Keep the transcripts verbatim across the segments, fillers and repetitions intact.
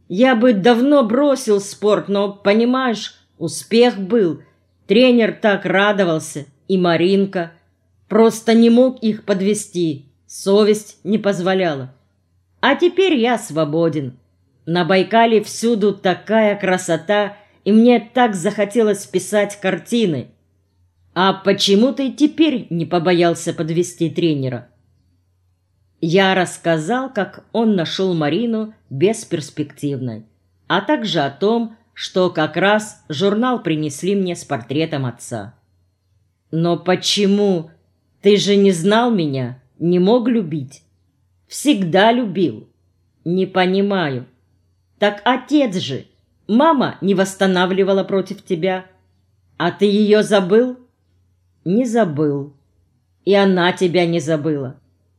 Я бы давно бросил спорт, но, понимаешь, успех был. Тренер так радовался, и Маринка. Просто не мог их подвести, совесть не позволяла. А теперь я свободен. На Байкале всюду такая красота, и мне так захотелось писать картины. А почему ты теперь не побоялся подвести тренера? Я рассказал, как он нашел Марину бесперспективной, а также о том, что как раз журнал принесли мне с портретом отца. Но почему? Ты же не знал меня, не мог любить. Всегда любил. Не понимаю. Так отец же. Мама не восстанавливала против тебя. А ты ее забыл? Не забыл. И она тебя не забыла.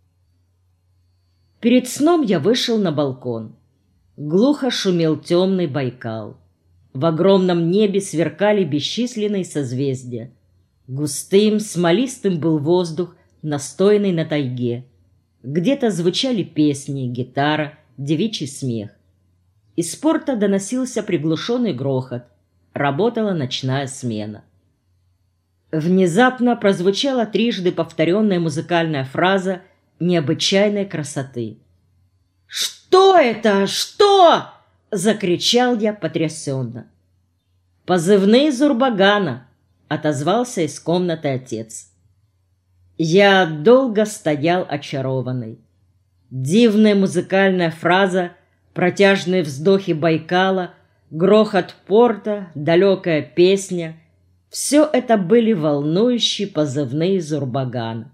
Перед сном я вышел на балкон. Глухо шумел темный Байкал. В огромном небе сверкали бесчисленные созвездия. Густым, смолистым был воздух, настойный на тайге. Где-то звучали песни, гитара, девичий смех. Из порта доносился приглушенный грохот. Работала ночная смена. Внезапно прозвучала трижды повторенная музыкальная фраза необычайной красоты. «Что это? Что?» — закричал я потрясенно. «Позывные Зурбагана», — отозвался из комнаты отец. Я долго стоял очарованный. Дивная музыкальная фраза, протяжные вздохи Байкала, грохот порта, далекая песня — все это были волнующие позывные Зурбагана.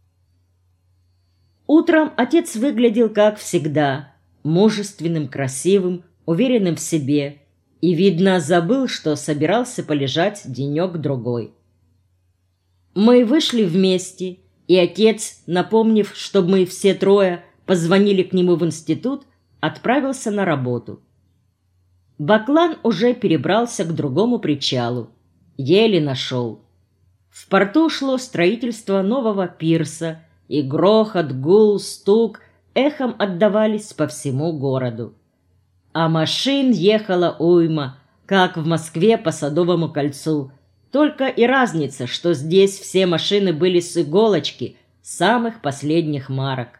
Утром отец выглядел, как всегда, мужественным, красивым, уверенным в себе, и, видно, забыл, что собирался полежать денек-другой. Мы вышли вместе, и отец, напомнив, чтобы мы все трое позвонили к нему в институт, отправился на работу. Баклан уже перебрался к другому причалу. Еле нашел. В порту шло строительство нового пирса, и грохот, гул, стук эхом отдавались по всему городу. А машин ехала уйма, как в Москве по Садовому кольцу. Только и разница, что здесь все машины были с иголочки, самых последних марок.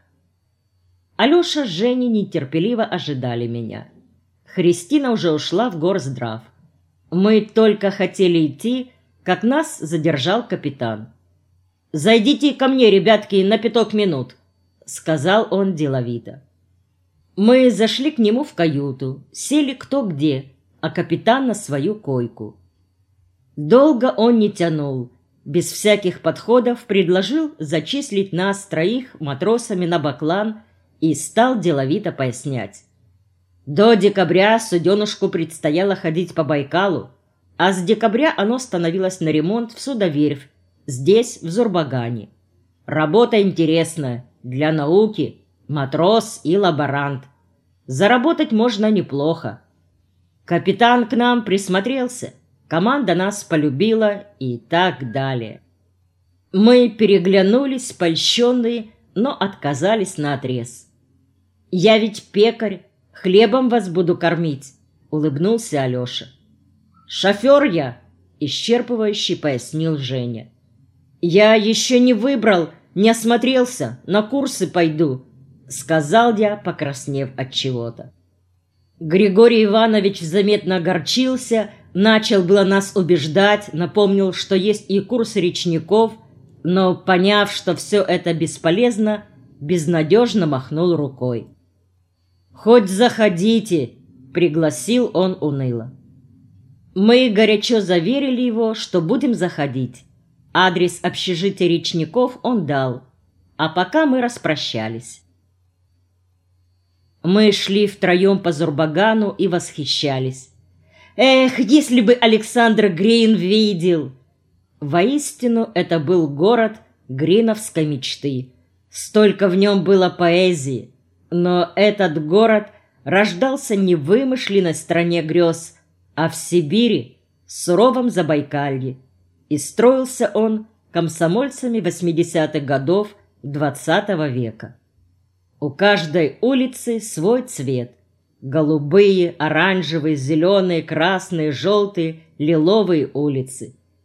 Алеша с Женей нетерпеливо ожидали меня. Христина уже ушла в горздрав. Мы только хотели идти, как нас задержал капитан. «Зайдите ко мне, ребятки, на пяток минут», — сказал он деловито. Мы зашли к нему в каюту, сели кто где, а капитан на свою койку. Долго он не тянул, без всяких подходов предложил зачислить нас троих матросами на Баклан и стал деловито пояснять. До декабря суденышку предстояло ходить по Байкалу, а с декабря оно становилось на ремонт в судоверфь, здесь, в Зурбагане. Работа интересная, для науки, матрос и лаборант. Заработать можно неплохо. Капитан к нам присмотрелся, команда нас полюбила и так далее. Мы переглянулись, польщенные, но отказались наотрез. «Я ведь пекарь, хлебом вас буду кормить», — улыбнулся Алеша. «Шофер я», — исчерпывающе пояснил Женя. «Я еще не выбрал, не осмотрелся, на курсы пойду», — сказал я, покраснев от чего-то. Григорий Иванович заметно огорчился, начал было нас убеждать, напомнил, что есть и курс речников, но, поняв, что все это бесполезно, безнадежно махнул рукой. «Хоть заходите», — пригласил он уныло. Мы горячо заверили его, что будем заходить. Адрес общежития речников он дал, а пока мы распрощались. Мы шли втроем по Зурбагану и восхищались. Эх, если бы Александр Грин видел! Воистину, это был город гриновской мечты. Столько в нем было поэзии. Но этот город рождался не в вымышленной стране грез, а в Сибири, суровом Забайкалье. И строился он комсомольцами восьмидесятых годов двадцатого века. У каждой улицы свой цвет. Голубые, оранжевые, зеленые, красные, желтые, лиловые улицы.